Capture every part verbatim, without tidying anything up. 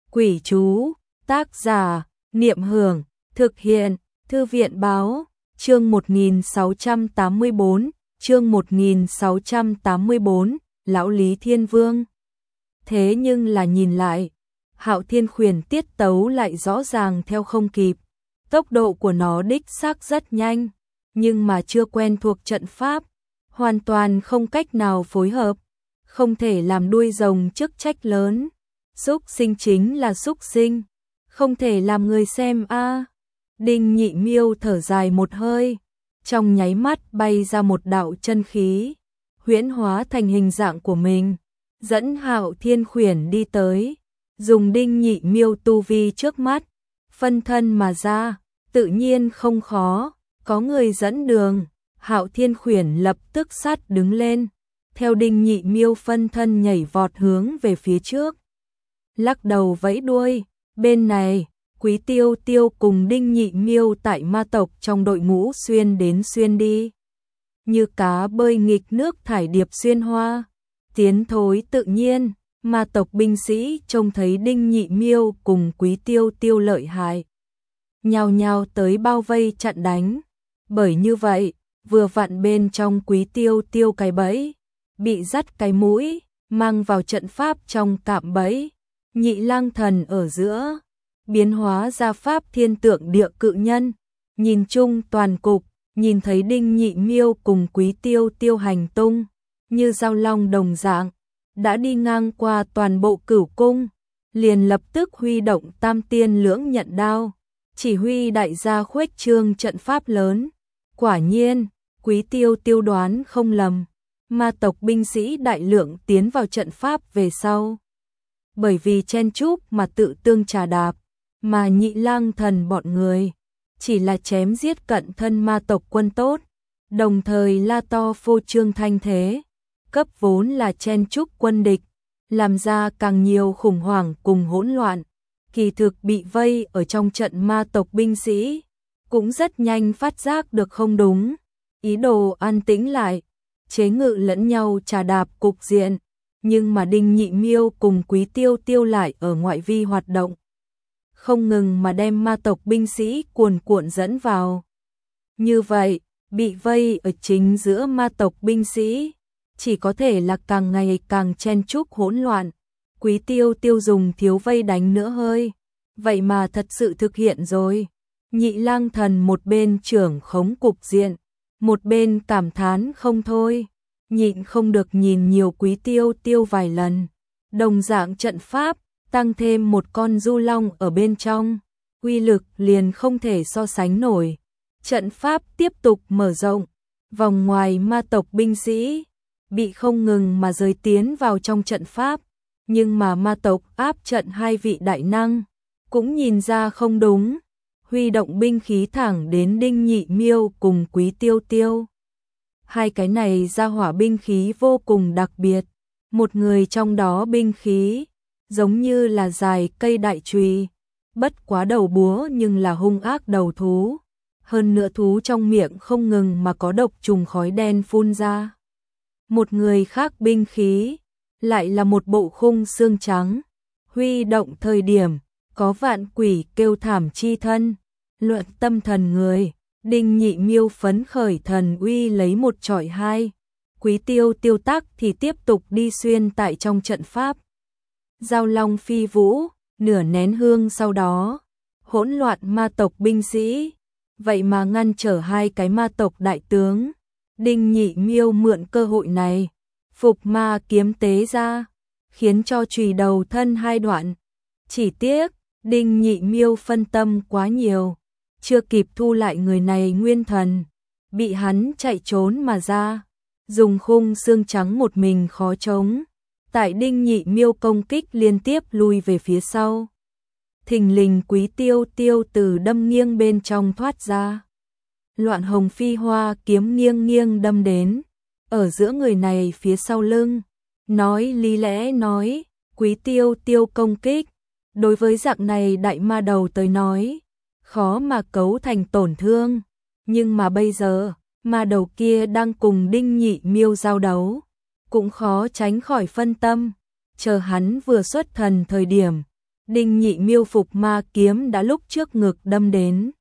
Quỷ chú, tác giả, Niệm Hưởng, thực hiện, Thư viện báo, chương một nghìn sáu trăm tám mươi bốn, chương một nghìn sáu trăm tám mươi bốn, Lão Lý Thiên Vương. Thế nhưng là nhìn lại, Hạo Thiên Khuyển tiết tấu lại rõ ràng theo không kịp, tốc độ của nó đích xác rất nhanh, nhưng mà chưa quen thuộc trận pháp, hoàn toàn không cách nào phối hợp, không thể làm đuôi rồng chức trách lớn. Súc sinh chính là súc sinh, không thể làm người xem a. À. Đinh Nhị Miêu thở dài một hơi, trong nháy mắt bay ra một đạo chân khí, huyễn hóa thành hình dạng của mình, dẫn Hạo Thiên Khuyển đi tới, dùng Đinh Nhị Miêu tu vi trước mắt, phân thân mà ra, tự nhiên không khó, có người dẫn đường, Hạo Thiên Khuyển lập tức sát đứng lên, theo Đinh Nhị Miêu phân thân nhảy vọt hướng về phía trước. Lắc đầu vẫy đuôi, bên này, Quý Tiêu Tiêu cùng Đinh Nhị Miêu tại ma tộc trong đội ngũ xuyên đến xuyên đi. Như cá bơi nghịch nước thải điệp xuyên hoa, tiến thối tự nhiên, ma tộc binh sĩ trông thấy Đinh Nhị Miêu cùng Quý Tiêu Tiêu lợi hại. Nhào nhào tới bao vây chặn đánh, bởi như vậy, vừa vặn bên trong Quý Tiêu Tiêu cái bẫy, bị dắt cái mũi, mang vào trận pháp trong cạm bẫy. Nhị Lang Thần ở giữa, biến hóa ra pháp thiên tượng địa cự nhân, nhìn chung toàn cục, nhìn thấy Đinh Nhị Miêu cùng Quý Tiêu Tiêu hành tung, như dao long đồng dạng, đã đi ngang qua toàn bộ Cửu Cung, liền lập tức huy động Tam Tiên Lưỡng Nhận Đao, chỉ huy đại gia khuếch trương trận pháp lớn. Quả nhiên, Quý Tiêu Tiêu đoán không lầm, ma tộc binh sĩ đại lượng tiến vào trận pháp về sau. Bởi vì chen chúc mà tự tương trà đạp, mà Nhị Lang Thần bọn người chỉ là chém giết cận thân ma tộc quân tốt, đồng thời la to phô trương thanh thế, cấp vốn là chen chúc quân địch, làm ra càng nhiều khủng hoảng cùng hỗn loạn. Kỳ thực bị vây ở trong trận ma tộc binh sĩ, cũng rất nhanh phát giác được không đúng, ý đồ an tĩnh lại, chế ngự lẫn nhau trà đạp cục diện. Nhưng mà Đinh Nhị Miêu cùng Quý Tiêu Tiêu lại ở ngoại vi hoạt động, không ngừng mà đem ma tộc binh sĩ cuồn cuộn dẫn vào. Như vậy, bị vây ở chính giữa ma tộc binh sĩ, chỉ có thể là càng ngày càng chen chúc hỗn loạn. Quý Tiêu Tiêu dùng thiếu vây đánh nữa hơi, vậy mà thật sự thực hiện rồi. Nhị Lang Thần một bên trưởng khống cục diện, một bên cảm thán không thôi, nhịn không được nhìn nhiều Quý Tiêu Tiêu vài lần. Đồng dạng trận pháp, tăng thêm một con du long ở bên trong, uy lực liền không thể so sánh nổi. Trận pháp tiếp tục mở rộng, vòng ngoài ma tộc binh sĩ bị không ngừng mà rời tiến vào trong trận pháp, nhưng mà ma tộc áp trận hai vị đại năng cũng nhìn ra không đúng, huy động binh khí thẳng đến Đinh Nhị Miêu cùng Quý Tiêu Tiêu. Hai cái này ra hỏa binh khí vô cùng đặc biệt, một người trong đó binh khí giống như là dài cây đại chùy, bất quá đầu búa nhưng là hung ác đầu thú, hơn nữa thú trong miệng không ngừng mà có độc trùng khói đen phun ra. Một người khác binh khí lại là một bộ khung xương trắng, huy động thời điểm có vạn quỷ kêu thảm chi thân, luận tâm thần người. Đinh Nhị Miêu phấn khởi thần uy lấy một chọi hai, Quý Tiêu Tiêu tắc thì tiếp tục đi xuyên tại trong trận pháp. Giao long phi vũ, nửa nén hương sau đó, hỗn loạn ma tộc binh sĩ, vậy mà ngăn trở hai cái ma tộc đại tướng. Đinh Nhị Miêu mượn cơ hội này, phục ma kiếm tế ra, khiến cho chùy đầu thân hai đoạn. Chỉ tiếc, Đinh Nhị Miêu phân tâm quá nhiều, chưa kịp thu lại người này nguyên thần, bị hắn chạy trốn mà ra, dùng khung xương trắng một mình khó chống. Tại Đinh Nhị Miêu công kích liên tiếp lui về phía sau, thình lình Quý Tiêu Tiêu từ đâm nghiêng bên trong thoát ra, loạn hồng phi hoa kiếm nghiêng nghiêng đâm đến, ở giữa người này phía sau lưng, nói lý lẽ nói, Quý Tiêu Tiêu công kích, đối với dạng này đại ma đầu tới nói, khó mà cấu thành tổn thương, nhưng mà bây giờ, ma đầu kia đang cùng Đinh Nhị Miêu giao đấu, cũng khó tránh khỏi phân tâm, chờ hắn vừa xuất thần thời điểm, Đinh Nhị Miêu phục ma kiếm đã lúc trước ngực đâm đến,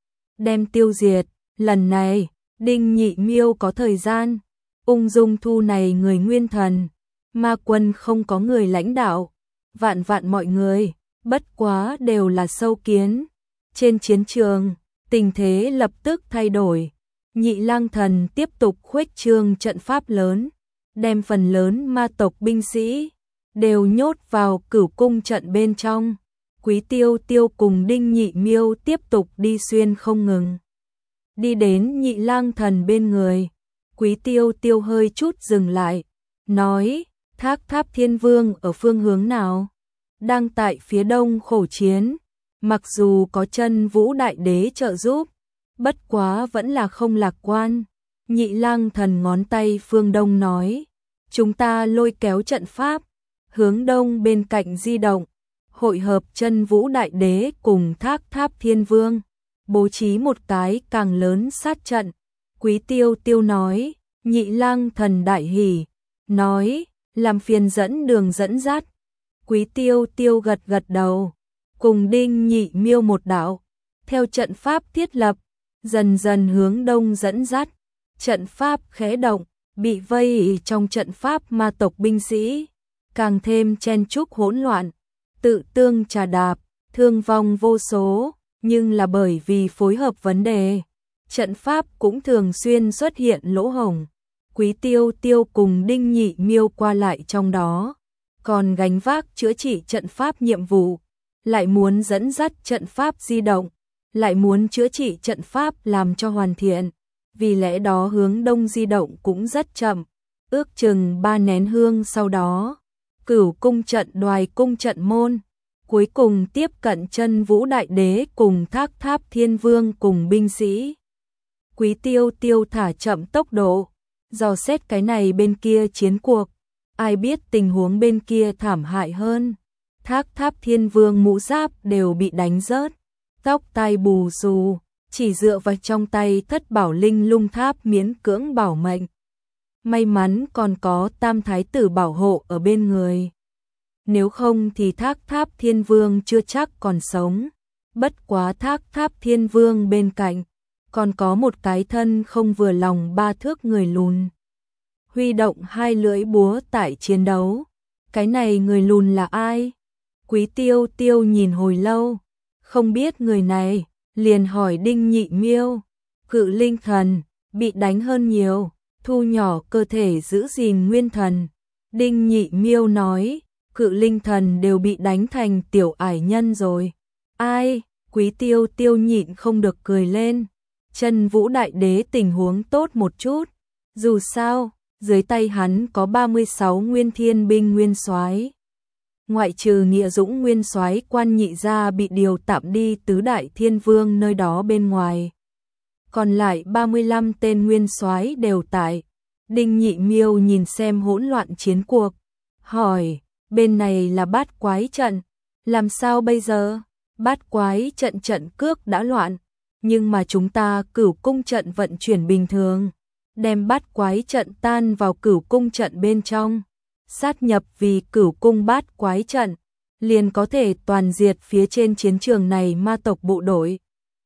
đem tiêu diệt. Lần này, Đinh Nhị Miêu có thời gian ung dung thu này người nguyên thần. Ma quân không có người lãnh đạo, vạn vạn mọi người, bất quá đều là sâu kiến. Trên chiến trường, tình thế lập tức thay đổi. Nhị Lang Thần tiếp tục khuếch trương trận pháp lớn, đem phần lớn ma tộc binh sĩ đều nhốt vào cửu cung trận bên trong. Quý Tiêu Tiêu cùng Đinh Nhị Miêu tiếp tục đi xuyên không ngừng. Đi đến Nhị Lang Thần bên người, Quý Tiêu Tiêu hơi chút dừng lại, nói: Thác Tháp Thiên Vương ở phương hướng nào? Đang tại phía đông khổ chiến, mặc dù có Chân Vũ Đại Đế trợ giúp, bất quá vẫn là không lạc quan. Nhị Lang Thần ngón tay phương đông nói: chúng ta lôi kéo trận pháp, hướng đông bên cạnh di động, hội hợp Chân Vũ Đại Đế cùng Thác Tháp Thiên Vương, bố trí một cái càng lớn sát trận. Quý Tiêu Tiêu nói. Nhị Lang Thần đại hỉ, nói: làm phiền dẫn đường dẫn dắt. Quý Tiêu Tiêu gật gật đầu, cùng Đinh Nhị Miêu một đạo, theo trận pháp thiết lập, dần dần hướng đông dẫn dắt. Trận pháp khẽ động, bị vây trong trận pháp ma tộc binh sĩ, càng thêm chen chúc hỗn loạn, tự tương trà đạp, thương vong vô số, nhưng là bởi vì phối hợp vấn đề, trận pháp cũng thường xuyên xuất hiện lỗ hổng. Quý Tiêu Tiêu cùng Đinh Nhị Miêu qua lại trong đó, còn gánh vác chữa trị trận pháp nhiệm vụ, lại muốn dẫn dắt trận pháp di động, lại muốn chữa trị trận pháp làm cho hoàn thiện, vì lẽ đó hướng đông di động cũng rất chậm, ước chừng ba nén hương sau đó, Cửu cung trận Đoài cung trận môn, cuối cùng tiếp cận Chân Vũ Đại Đế cùng Thác Tháp Thiên Vương cùng binh sĩ. Quý Tiêu Tiêu thả chậm tốc độ, dò xét cái này bên kia chiến cuộc, ai biết tình huống bên kia thảm hại hơn. Thác Tháp Thiên Vương mũ giáp đều bị đánh rớt, tóc tai bù xù, chỉ dựa vào trong tay Thất Bảo Linh Lung Tháp miễn cưỡng bảo mệnh. May mắn còn có Tam Thái Tử bảo hộ ở bên người, nếu không thì Thác Tháp Thiên Vương chưa chắc còn sống. Bất quá Thác Tháp Thiên Vương bên cạnh còn có một cái thân không vừa lòng ba thước người lùn, huy động hai lưỡi búa tại chiến đấu. Cái này người lùn là ai? Quý Tiêu Tiêu nhìn hồi lâu, không biết người này, liền hỏi Đinh Nhị Miêu. Cự Linh Thần, bị đánh hơn nhiều, thu nhỏ cơ thể giữ gìn nguyên thần. Đinh Nhị Miêu nói, Cự Linh Thần đều bị đánh thành tiểu ải nhân rồi. Ai? Quý Tiêu Tiêu nhịn không được cười lên. Chân Vũ Đại Đế tình huống tốt một chút, dù sao, dưới tay hắn có ba mươi sáu nguyên thiên binh nguyên soái. Ngoại trừ Nghĩa Dũng nguyên soái Quan Nhị gia bị điều tạm đi tứ đại thiên vương nơi đó bên ngoài, còn lại ba mươi lăm tên nguyên soái đều tại. Đinh Nhị Miêu nhìn xem hỗn loạn chiến cuộc, hỏi, bên này là Bát Quái trận, làm sao bây giờ? Bát Quái trận trận cước đã loạn, nhưng mà chúng ta Cửu cung trận vận chuyển bình thường, đem Bát Quái trận tan vào Cửu cung trận bên trong, sát nhập vì Cửu cung Bát Quái trận, liền có thể toàn diệt phía trên chiến trường này ma tộc bộ đội.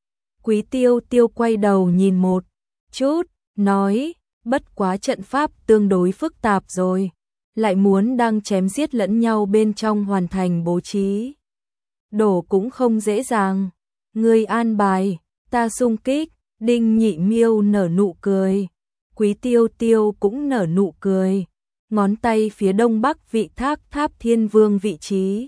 Quý Tiêu Tiêu quay đầu nhìn một chút, nói, bất quá trận pháp tương đối phức tạp rồi, lại muốn đang chém giết lẫn nhau bên trong hoàn thành bố trí. Đổ cũng không dễ dàng, ngươi an bài, ta xung kích. Đinh Nhị Miêu nở nụ cười, Quý Tiêu Tiêu cũng nở nụ cười, ngón tay phía đông bắc vị Thác Tháp Thiên Vương vị trí,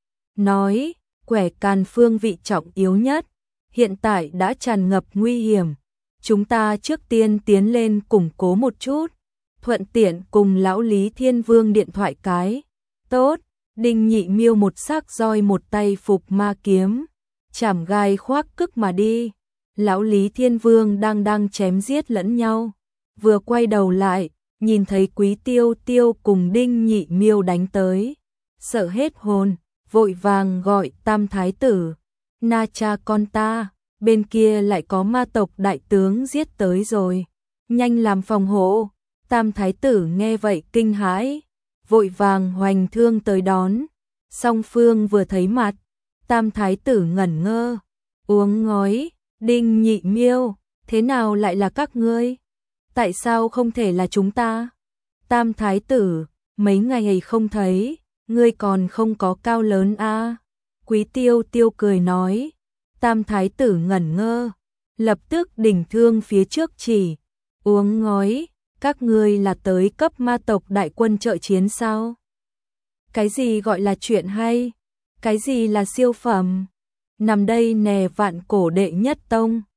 nói, quẻ càn phương vị trọng yếu nhất, hiện tại đã tràn ngập nguy hiểm, chúng ta trước tiên tiến lên củng cố một chút, thuận tiện cùng lão Lý Thiên Vương điện thoại cái. Tốt. Đinh Nhị Miêu một sắc roi một tay phục ma kiếm, chảm gai khoác cức mà đi. Lão Lý Thiên Vương đang đang chém giết lẫn nhau, vừa quay đầu lại, nhìn thấy Quý Tiêu Tiêu cùng Đinh Nhị Miêu đánh tới, sợ hết hồn, vội vàng gọi Tam Thái Tử, na cha con ta, bên kia lại có ma tộc đại tướng giết tới rồi, nhanh làm phòng hộ. Tam Thái Tử nghe vậy kinh hãi, vội vàng hoành thương tới đón, song phương vừa thấy mặt, Tam thái tử ngẩn ngơ, uống ngói, Đinh Nhị Miêu, thế nào lại là các ngươi? Tại sao không thể là chúng ta? Tam thái tử, mấy ngày ấy không thấy, ngươi còn không có cao lớn a? À? Quý Tiêu Tiêu cười nói. Tam thái tử ngẩn ngơ, lập tức đỉnh thương phía trước chỉ, uống ngói, các ngươi là tới cấp ma tộc đại quân trợ chiến sao? Cái gì gọi là chuyện hay? Cái gì là siêu phẩm? Nằm đây nè vạn cổ đệ nhất tông.